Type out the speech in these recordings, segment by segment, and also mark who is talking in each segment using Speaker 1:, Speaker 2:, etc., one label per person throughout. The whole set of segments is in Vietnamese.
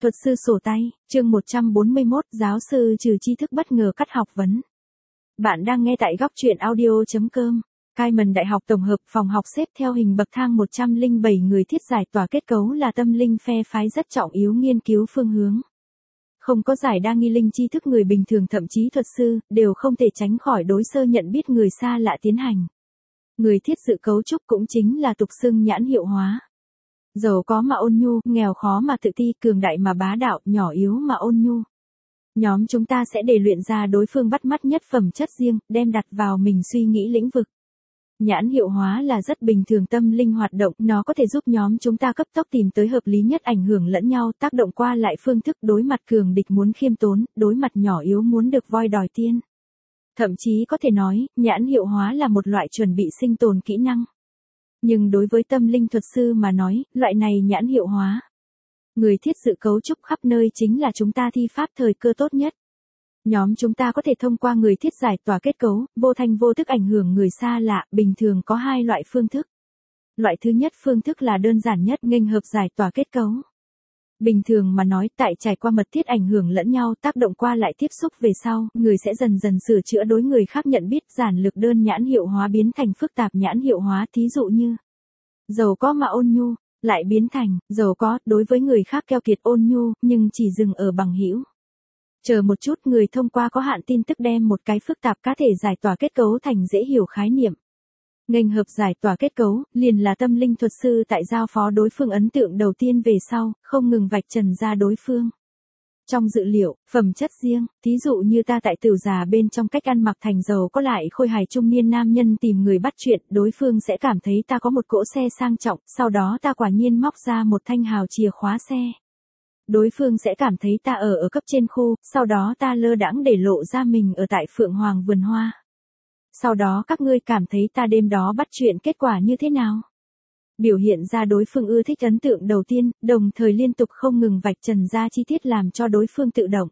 Speaker 1: Thuật sư sổ tay, chương 141, giáo sư trừ tri thức bất ngờ cắt học vấn. Bạn đang nghe tại góc truyện audio.com. Cayman Đại học tổng hợp phòng học xếp theo hình bậc thang 107 người thiết giải tỏa kết cấu là tâm linh phe phái rất trọng yếu nghiên cứu phương hướng. Không có giải đa nghi linh tri thức người bình thường thậm chí thuật sư, đều không thể tránh khỏi đối sơ nhận biết người xa lạ tiến hành. Người thiết dự cấu trúc cũng chính là tục xưng nhãn hiệu hóa. Giàu có mà ôn nhu, nghèo khó mà tự ti, cường đại mà bá đạo, nhỏ yếu mà ôn nhu. Nhóm chúng ta sẽ để luyện ra đối phương bắt mắt nhất phẩm chất riêng, đem đặt vào mình suy nghĩ lĩnh vực. Nhãn hiệu hóa là rất bình thường tâm linh hoạt động, nó có thể giúp nhóm chúng ta cấp tốc tìm tới hợp lý nhất ảnh hưởng lẫn nhau, tác động qua lại phương thức đối mặt cường địch muốn khiêm tốn, đối mặt nhỏ yếu muốn được voi đòi tiên. Thậm chí có thể nói, nhãn hiệu hóa là một loại chuẩn bị sinh tồn kỹ năng. Nhưng đối với tâm linh thuật sư mà nói, loại này nhãn hiệu hóa. Người thiết dự cấu trúc khắp nơi chính là chúng ta thi pháp thời cơ tốt nhất. Nhóm chúng ta có thể thông qua người thiết giải tỏa kết cấu, vô thanh vô thức ảnh hưởng người xa lạ, bình thường có hai loại phương thức. Loại thứ nhất phương thức là đơn giản nhất nghênh hợp giải tỏa kết cấu. Bình thường mà nói tại trải qua mật thiết ảnh hưởng lẫn nhau tác động qua lại tiếp xúc về sau, người sẽ dần dần sửa chữa đối người khác nhận biết giản lược đơn nhãn hiệu hóa biến thành phức tạp nhãn hiệu hóa thí dụ như giàu có mà ôn nhu, lại biến thành giàu có đối với người khác keo kiệt ôn nhu nhưng chỉ dừng ở bằng hữu. Chờ một chút người thông qua có hạn tin tức đem một cái phức tạp cá thể giải tỏa kết cấu thành dễ hiểu khái niệm. Nghênh hợp giải tỏa kết cấu, liền là tâm linh thuật sư tại giao phó đối phương ấn tượng đầu tiên về sau, không ngừng vạch trần ra đối phương. Trong dự liệu, phẩm chất riêng, thí dụ như ta tại Tửu Già bên trong cách ăn mặc thành giàu có lại khôi hài trung niên nam nhân tìm người bắt chuyện, đối phương sẽ cảm thấy ta có một cỗ xe sang trọng, sau đó ta quả nhiên móc ra một thanh hào chìa khóa xe. Đối phương sẽ cảm thấy ta ở cấp trên khu, sau đó ta lơ đãng để lộ ra mình ở tại Phượng Hoàng vườn hoa. Sau đó các ngươi cảm thấy ta đêm đó bắt chuyện kết quả như thế nào? Biểu hiện ra đối phương ưa thích ấn tượng đầu tiên, đồng thời liên tục không ngừng vạch trần ra chi tiết làm cho đối phương tự động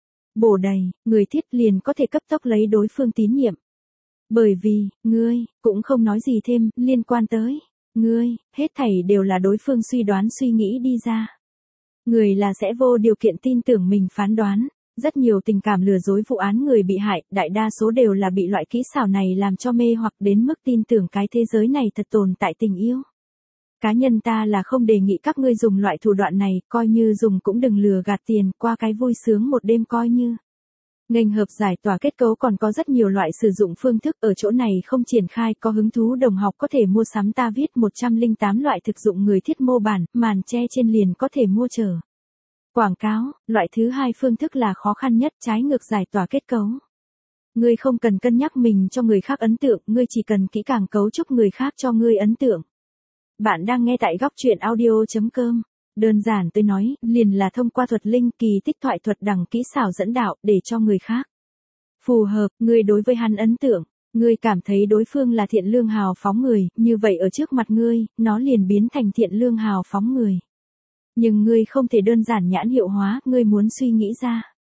Speaker 1: bổ đầy, người thiết liền có thể cấp tốc lấy đối phương tín nhiệm. Bởi vì, ngươi, cũng không nói gì thêm, liên quan tới, ngươi, hết thảy đều là đối phương suy đoán suy nghĩ đi ra. Người là sẽ vô điều kiện tin tưởng mình phán đoán. Rất nhiều tình cảm lừa dối vụ án người bị hại, đại đa số đều là bị loại kỹ xảo này làm cho mê hoặc đến mức tin tưởng cái thế giới này thật tồn tại tình yêu. Cá nhân ta là không đề nghị các ngươi dùng loại thủ đoạn này, coi như dùng cũng đừng lừa gạt tiền, qua cái vui sướng một đêm coi như. Nghênh hợp giải tỏa kết cấu còn có rất nhiều loại sử dụng phương thức ở chỗ này không triển khai, có hứng thú đồng học có thể mua sắm ta viết 108 loại thực dụng người thiết mô bản, màn che trên liền có thể mua chờ. Quảng cáo, loại thứ hai phương thức là khó khăn nhất trái ngược giải tỏa kết cấu. Ngươi không cần cân nhắc mình cho người khác ấn tượng, ngươi chỉ cần kỹ càng cấu trúc người khác cho ngươi ấn tượng. Bạn đang nghe tại góc truyện audio.com. Đơn giản tôi nói, liền là thông qua thuật linh kỳ tích thoại thuật đẳng kỹ xảo dẫn đạo để cho người khác phù hợp, ngươi đối với hắn ấn tượng. Ngươi cảm thấy đối phương là thiện lương hào phóng người, như vậy ở trước mặt ngươi, nó liền biến thành thiện lương hào phóng người. Nhưng ngươi không thể đơn giản nhãn hiệu hóa, ngươi muốn suy nghĩ ra.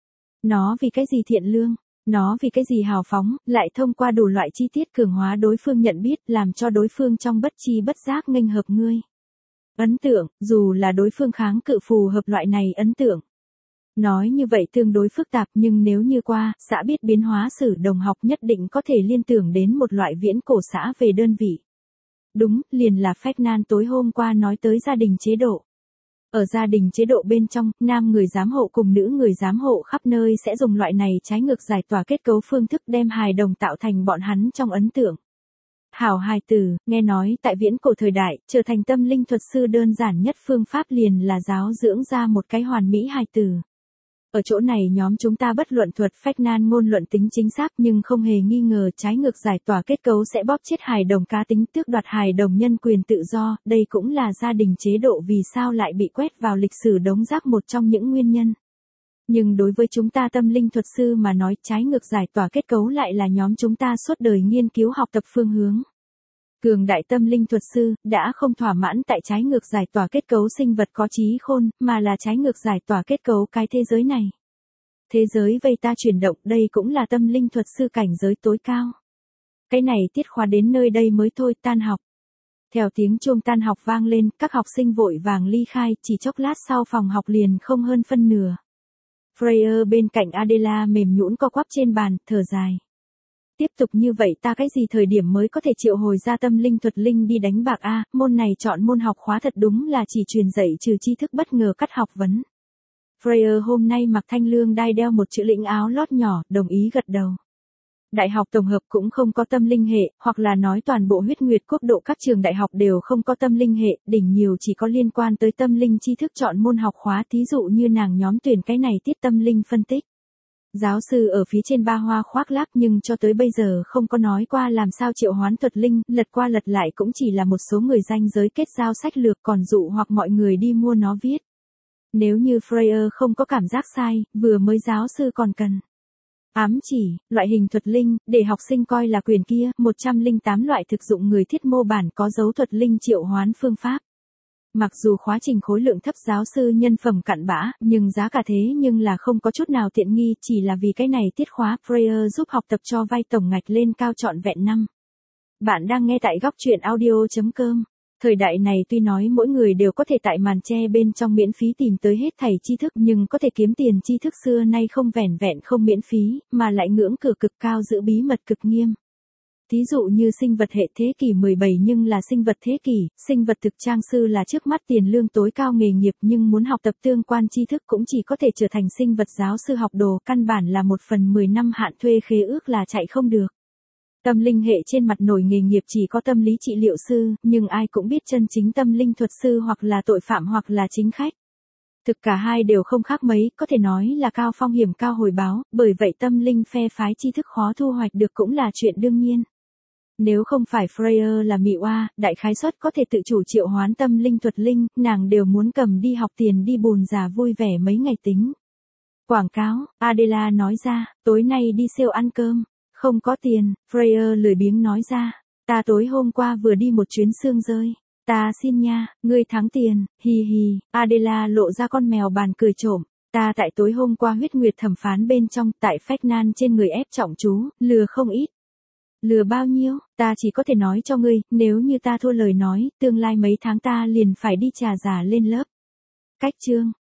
Speaker 1: Nó vì cái gì thiện lương, nó vì cái gì hào phóng, lại thông qua đủ loại chi tiết cường hóa đối phương nhận biết, làm cho đối phương trong bất chi bất giác nghênh hợp ngươi. Ấn tượng, dù là đối phương kháng cự phù hợp loại này ấn tượng. Nói như vậy tương đối phức tạp nhưng nếu như qua, xã biết biến hóa sử đồng học nhất định có thể liên tưởng đến một loại viễn cổ xã về đơn vị. Đúng, liền là Ferdinand tối hôm qua nói tới gia đình chế độ. Ở gia đình chế độ bên trong, nam người giám hộ cùng nữ người giám hộ khắp nơi sẽ dùng loại này trái ngược giải tỏa kết cấu phương thức đem hài đồng tạo thành bọn hắn trong ấn tượng. Hảo hài tử, nghe nói tại viễn cổ thời đại, trở thành tâm linh thuật sư đơn giản nhất phương pháp liền là giáo dưỡng ra một cái hoàn mỹ hài tử. Ở chỗ này nhóm chúng ta bất luận thuật phách nan ngôn luận tính chính xác nhưng không hề nghi ngờ trái ngược giải tỏa kết cấu sẽ bóp chết hài đồng cá tính tước đoạt hài đồng nhân quyền tự do, đây cũng là gia đình chế độ vì sao lại bị quét vào lịch sử đống rác một trong những nguyên nhân. Nhưng đối với chúng ta tâm linh thuật sư mà nói trái ngược giải tỏa kết cấu lại là nhóm chúng ta suốt đời nghiên cứu học tập phương hướng. Cường đại tâm linh thuật sư, đã không thỏa mãn tại trái ngược giải tỏa kết cấu sinh vật có trí khôn, mà là trái ngược giải tỏa kết cấu cái thế giới này. Thế giới vây ta chuyển động, đây cũng là tâm linh thuật sư cảnh giới tối cao. Cái này tiết khóa đến nơi đây mới thôi, tan học. Theo tiếng chuông tan học vang lên, các học sinh vội vàng ly khai, chỉ chốc lát sau phòng học liền không hơn phân nửa. Freya bên cạnh Adela mềm nhũn co quắp trên bàn, thở dài. Tiếp tục như vậy ta cái gì thời điểm mới có thể triệu hồi ra tâm linh thuật linh đi đánh bạc a, môn này chọn môn học khóa thật đúng là chỉ truyền dạy trừ tri thức bất ngờ cắt học vấn. Freya hôm nay mặc thanh lương đai đeo một chữ lĩnh áo lót nhỏ, đồng ý gật đầu. Đại học tổng hợp cũng không có tâm linh hệ, hoặc là nói toàn bộ huyết nguyệt quốc độ các trường đại học đều không có tâm linh hệ, đỉnh nhiều chỉ có liên quan tới tâm linh tri thức chọn môn học khóa, thí dụ như nàng nhóm tuyển cái này tiết tâm linh phân tích. Giáo sư ở phía trên ba hoa khoác lác nhưng cho tới bây giờ không có nói qua làm sao triệu hoán thuật linh, lật qua lật lại cũng chỉ là một số người ranh giới kết giao sách lược còn dụ hoặc mọi người đi mua nó viết. Nếu như Freya không có cảm giác sai, vừa mới giáo sư còn cần ám chỉ, loại hình thuật linh, để học sinh coi là quyền kia, 108 loại thực dụng người thiết mô bản có dấu thuật linh triệu hoán phương pháp. Mặc dù khóa trình khối lượng thấp giáo sư nhân phẩm cặn bã, nhưng giá cả thế nhưng là không có chút nào tiện nghi, chỉ là vì cái này tiết khóa, Freya giúp học tập cho vay tổng ngạch lên cao trọn vẹn năm. Bạn đang nghe tại góc truyện audio.com. Thời đại này tuy nói mỗi người đều có thể tại màn che bên trong miễn phí tìm tới hết thảy tri thức nhưng có thể kiếm tiền tri thức xưa nay không vẻn vẹn không miễn phí, mà lại ngưỡng cửa cực cao giữ bí mật cực nghiêm. Thí dụ như sinh vật hệ thế kỷ 17 nhưng là sinh vật thế kỷ, sinh vật thực trang sư là trước mắt tiền lương tối cao nghề nghiệp nhưng muốn học tập tương quan tri thức cũng chỉ có thể trở thành sinh vật giáo sư học đồ, căn bản là 1/10 năm hạn thuê khế ước là chạy không được. Tâm linh hệ trên mặt nổi nghề nghiệp chỉ có tâm lý trị liệu sư, nhưng ai cũng biết chân chính tâm linh thuật sư hoặc là tội phạm hoặc là chính khách. Thực cả hai đều không khác mấy, có thể nói là cao phong hiểm cao hồi báo, bởi vậy tâm linh phe phái tri thức khó thu hoạch được cũng là chuyện đương nhiên. Nếu không phải Freya là mị oa, đại khái suất có thể tự chủ triệu hoán tâm linh thuật linh, nàng đều muốn cầm đi học tiền đi bùn già vui vẻ mấy ngày tính. Quảng cáo, Adela nói ra, tối nay đi siêu ăn cơm. Không có tiền, Freya lười biếng nói ra. Ta tối hôm qua vừa đi một chuyến xương rơi. Ta xin nha, ngươi thắng tiền, hi hi. Adela lộ ra con mèo bàn cười trộm. Ta tại tối hôm qua huyết nguyệt thẩm phán bên trong, tại phách nan trên người ép trọng chú, lừa không ít. Lừa bao nhiêu, ta chỉ có thể nói cho ngươi, nếu như ta thua lời nói, tương lai mấy tháng ta liền phải đi trà giả lên lớp. Cách chương.